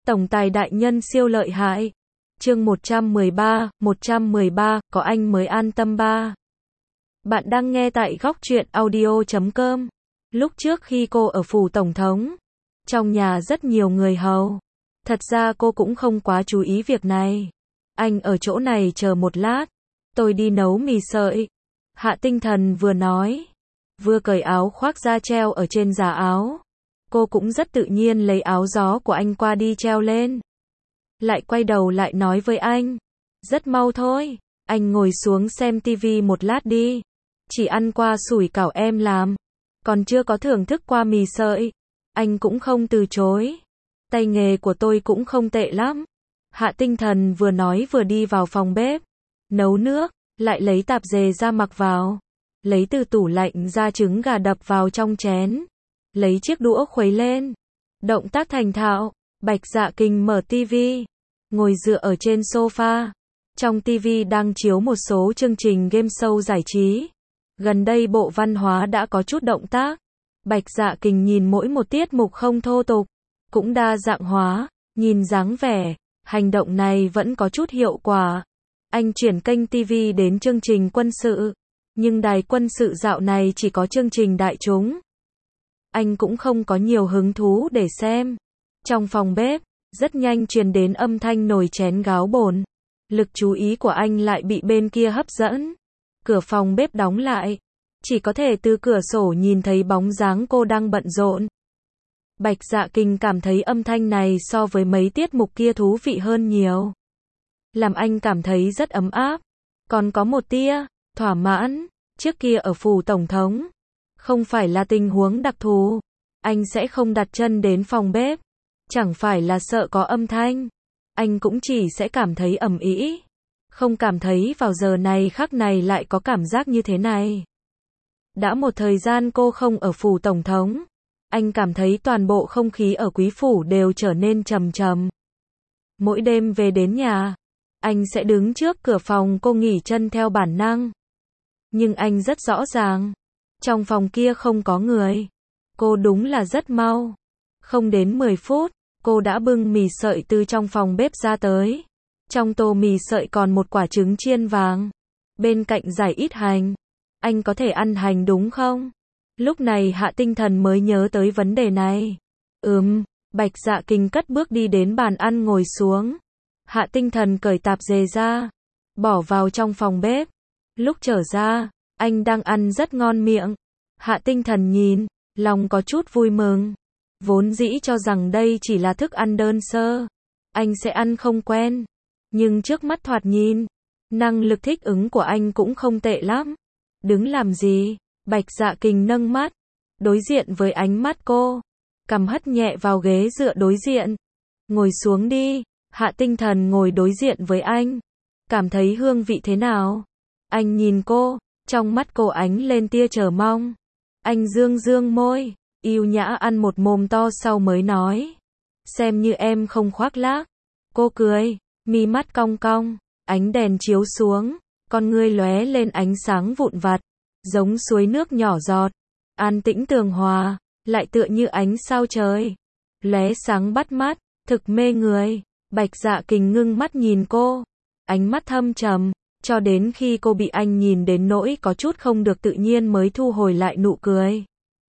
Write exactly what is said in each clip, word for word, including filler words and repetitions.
Tổng tài đại nhân siêu lợi hại. Chương một trăm mười ba, một trăm mười ba, có anh mới an tâm ba. Bạn đang nghe tại góc truyện audio chấm com. Lúc trước khi cô ở phủ tổng thống, trong nhà rất nhiều người hầu. Thật ra cô cũng không quá chú ý việc này. Anh ở chỗ này chờ một lát, tôi đi nấu mì sợi. Hạ Tinh Thần vừa nói, vừa cởi áo khoác ra treo ở trên giá áo. Cô cũng rất tự nhiên lấy áo gió của anh qua đi treo lên. Lại quay đầu lại nói với anh, rất mau thôi, anh ngồi xuống xem tivi một lát đi. Chỉ ăn qua sủi cảo em làm, còn chưa có thưởng thức qua mì sợi. Anh cũng không từ chối. Tay nghề của tôi cũng không tệ lắm. Hạ Tinh Thần vừa nói vừa đi vào phòng bếp, nấu nước, lại lấy tạp dề ra mặc vào. Lấy từ tủ lạnh ra trứng gà đập vào trong chén. Lấy chiếc đũa khuấy lên. Động tác thành thạo. Bạch Dạ Kình mở tivi, ngồi dựa ở trên sofa. Trong tivi đang chiếu một số chương trình game show giải trí. Gần đây Bộ Văn hóa đã có chút động tác. Bạch Dạ Kình nhìn mỗi một tiết mục không thô tục, cũng đa dạng hóa, nhìn dáng vẻ, hành động này vẫn có chút hiệu quả. Anh chuyển kênh tivi đến chương trình quân sự, nhưng đài quân sự dạo này chỉ có chương trình đại chúng. Anh cũng không có nhiều hứng thú để xem. Trong phòng bếp, rất nhanh truyền đến âm thanh nồi chén gáo bồn. Lực chú ý của anh lại bị bên kia hấp dẫn. Cửa phòng bếp đóng lại, chỉ có thể từ cửa sổ nhìn thấy bóng dáng cô đang bận rộn. Bạch Dạ Kình cảm thấy âm thanh này so với mấy tiết mục kia thú vị hơn nhiều. Làm anh cảm thấy rất ấm áp. Còn có một tia thỏa mãn. Trước kia ở phủ tổng thống, không phải là tình huống đặc thù, anh sẽ không đặt chân đến phòng bếp. Chẳng phải là sợ có âm thanh, anh cũng chỉ sẽ cảm thấy ầm ĩ. Không cảm thấy vào giờ này khắc này lại có cảm giác như thế này. Đã một thời gian cô không ở phủ tổng thống, anh cảm thấy toàn bộ không khí ở quý phủ đều trở nên trầm trầm. Mỗi đêm về đến nhà, anh sẽ đứng trước cửa phòng cô nghỉ chân theo bản năng. Nhưng anh rất rõ ràng, trong phòng kia không có người. Cô đúng là rất mau. Không đến mười phút, cô đã bưng mì sợi từ trong phòng bếp ra tới. Trong tô mì sợi còn một quả trứng chiên vàng. Bên cạnh rải ít hành. Anh có thể ăn hành đúng không? Lúc này Hạ Tinh Thần mới nhớ tới vấn đề này. Ừm, Bạch Dạ Kình cất bước đi đến bàn ăn ngồi xuống. Hạ Tinh Thần cởi tạp dề ra, bỏ vào trong phòng bếp. Lúc trở ra, anh đang ăn rất ngon miệng. Hạ Tinh Thần nhìn, lòng có chút vui mừng. Vốn dĩ cho rằng đây chỉ là thức ăn đơn sơ, anh sẽ ăn không quen. Nhưng trước mắt thoạt nhìn, năng lực thích ứng của anh cũng không tệ lắm. Đứng làm gì? Bạch Dạ Kình nâng mắt, đối diện với ánh mắt cô, cằm hất nhẹ vào ghế dựa đối diện. Ngồi xuống đi. Hạ Tinh Thần ngồi đối diện với anh. Cảm thấy hương vị thế nào? Anh nhìn cô, trong mắt cô ánh lên tia chờ mong. Anh dương dương môi, yêu nhã ăn một mồm to sau mới nói. Xem như em không khoác lác. Cô cười, mi mắt cong cong, ánh đèn chiếu xuống, con ngươi lóe lên ánh sáng vụn vặt, giống suối nước nhỏ giọt, an tĩnh tường hòa, lại tựa như ánh sao trời, lóe sáng bắt mắt, thực mê người. Bạch Dạ Kình ngưng mắt nhìn cô, ánh mắt thâm trầm, cho đến khi cô bị anh nhìn đến nỗi có chút không được tự nhiên mới thu hồi lại nụ cười.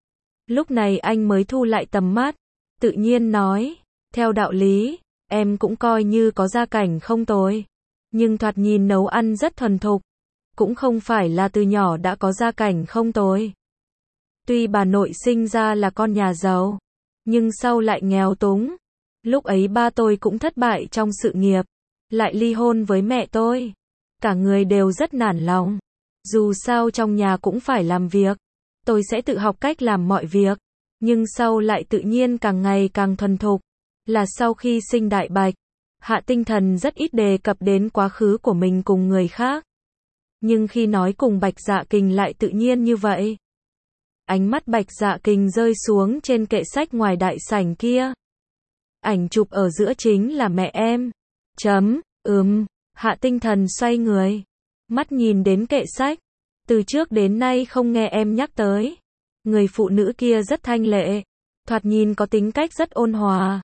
Lúc này anh mới thu lại tầm mắt, tự nhiên nói, theo đạo lý, em cũng coi như có gia cảnh không tồi, nhưng thoạt nhìn nấu ăn rất thuần thục, cũng không phải là từ nhỏ đã có gia cảnh không tồi. Tuy bà nội sinh ra là con nhà giàu, nhưng sau lại nghèo túng. Lúc ấy ba tôi cũng thất bại trong sự nghiệp, lại ly hôn với mẹ tôi. Cả người đều rất nản lòng. Dù sao trong nhà cũng phải làm việc, tôi sẽ tự học cách làm mọi việc, nhưng sau lại tự nhiên càng ngày càng thuần thục. Là sau khi sinh Đại Bạch, Hạ Tinh Thần rất ít đề cập đến quá khứ của mình cùng người khác. Nhưng khi nói cùng Bạch Dạ Kình lại tự nhiên như vậy. Ánh mắt Bạch Dạ Kình rơi xuống trên kệ sách ngoài đại sảnh kia. Ảnh chụp ở giữa chính là mẹ em. Chấm, ừm, Hạ Tinh Thần xoay người. Mắt nhìn đến kệ sách. Từ trước đến nay không nghe em nhắc tới. Người phụ nữ kia rất thanh lệ. Thoạt nhìn có tính cách rất ôn hòa.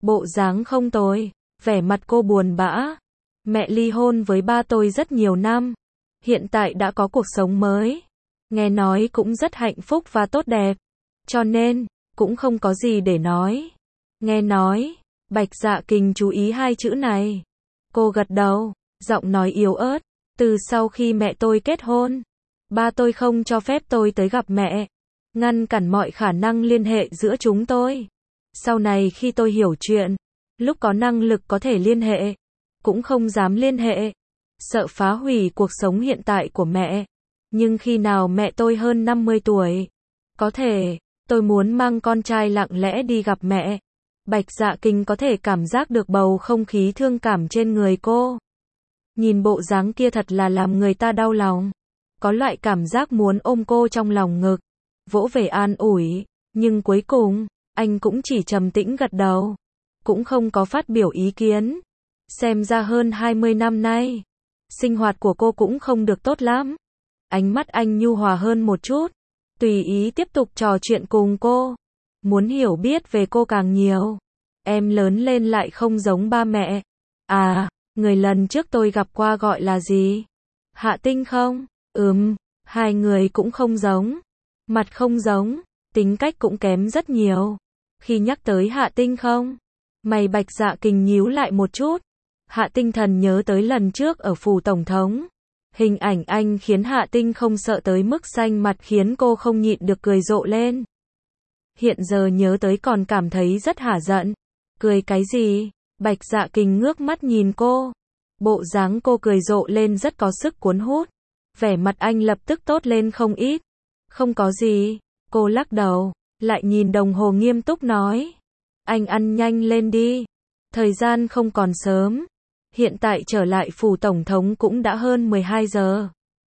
Bộ dáng không tồi, vẻ mặt cô buồn bã. Mẹ ly hôn với ba tôi rất nhiều năm, hiện tại đã có cuộc sống mới. Nghe nói cũng rất hạnh phúc và tốt đẹp, cho nên, cũng không có gì để nói. Nghe nói, Bạch Dạ Kình chú ý hai chữ này. Cô gật đầu, giọng nói yếu ớt. Từ sau khi mẹ tôi kết hôn, ba tôi không cho phép tôi tới gặp mẹ, ngăn cản mọi khả năng liên hệ giữa chúng tôi. Sau này khi tôi hiểu chuyện, lúc có năng lực có thể liên hệ, cũng không dám liên hệ, sợ phá hủy cuộc sống hiện tại của mẹ. Nhưng khi nào mẹ tôi hơn năm mươi tuổi, có thể, tôi muốn mang con trai lặng lẽ đi gặp mẹ. Bạch Dạ Kình có thể cảm giác được bầu không khí thương cảm trên người cô. Nhìn bộ dáng kia thật là làm người ta đau lòng. Có loại cảm giác muốn ôm cô trong lòng ngực, vỗ về an ủi, nhưng cuối cùng, anh cũng chỉ trầm tĩnh gật đầu, cũng không có phát biểu ý kiến. Xem ra hơn hai mươi năm nay, sinh hoạt của cô cũng không được tốt lắm. Ánh mắt anh nhu hòa hơn một chút, tùy ý tiếp tục trò chuyện cùng cô, muốn hiểu biết về cô càng nhiều. Em lớn lên lại không giống ba mẹ. À, người lần trước tôi gặp qua gọi là gì? Hạ Tinh không? Ừm, hai người cũng không giống. Mặt không giống, tính cách cũng kém rất nhiều. Khi nhắc tới Hạ Tinh không? Mày Bạch Dạ Kình nhíu lại một chút. Hạ Tinh Thần nhớ tới lần trước ở phủ tổng thống. Hình ảnh anh khiến Hạ Tinh không sợ tới mức xanh mặt khiến cô không nhịn được cười rộ lên. Hiện giờ nhớ tới còn cảm thấy rất hả giận. Cười cái gì? Bạch Dạ Kình ngước mắt nhìn cô. Bộ dáng cô cười rộ lên rất có sức cuốn hút. Vẻ mặt anh lập tức tốt lên không ít. Không có gì. Cô lắc đầu, lại nhìn đồng hồ nghiêm túc nói. Anh ăn nhanh lên đi. Thời gian không còn sớm. Hiện tại trở lại phủ tổng thống cũng đã hơn mười hai giờ.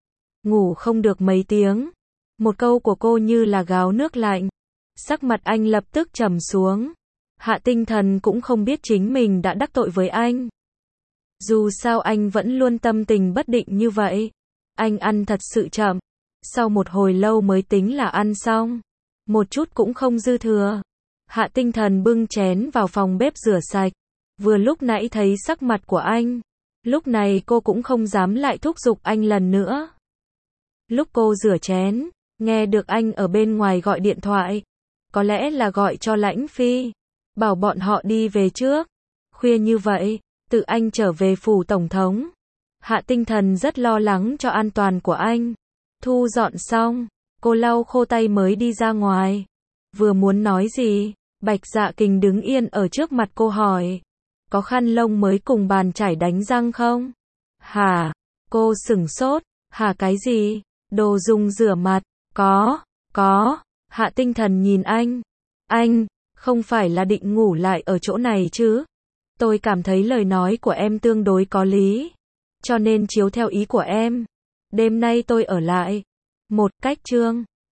Ngủ không được mấy tiếng. Một câu của cô như là gáo nước lạnh. Sắc mặt anh lập tức trầm xuống. Hạ Tinh Thần cũng không biết chính mình đã đắc tội với anh. Dù sao anh vẫn luôn tâm tình bất định như vậy. Anh ăn thật sự chậm. Sau một hồi lâu mới tính là ăn xong. Một chút cũng không dư thừa. Hạ Tinh Thần bưng chén vào phòng bếp rửa sạch. Vừa lúc nãy thấy sắc mặt của anh. Lúc này cô cũng không dám lại thúc giục anh lần nữa. Lúc cô rửa chén, nghe được anh ở bên ngoài gọi điện thoại. Có lẽ là gọi cho Lãnh Phi. Bảo bọn họ đi về trước. Khuya như vậy, tự anh trở về phủ tổng thống. Hạ Tinh Thần rất lo lắng cho an toàn của anh. Thu dọn xong, cô lau khô tay mới đi ra ngoài. Vừa muốn nói gì, Bạch Dạ Kình đứng yên ở trước mặt cô hỏi. Có khăn lông mới cùng bàn chải đánh răng không? Hả? Cô sửng sốt. Hả cái gì? Đồ dùng rửa mặt. Có, có. Hạ Tinh Thần nhìn anh. Anh, không phải là định ngủ lại ở chỗ này chứ? Tôi cảm thấy lời nói của em tương đối có lý. Cho nên chiếu theo ý của em. Đêm nay tôi ở lại. Một cách chương.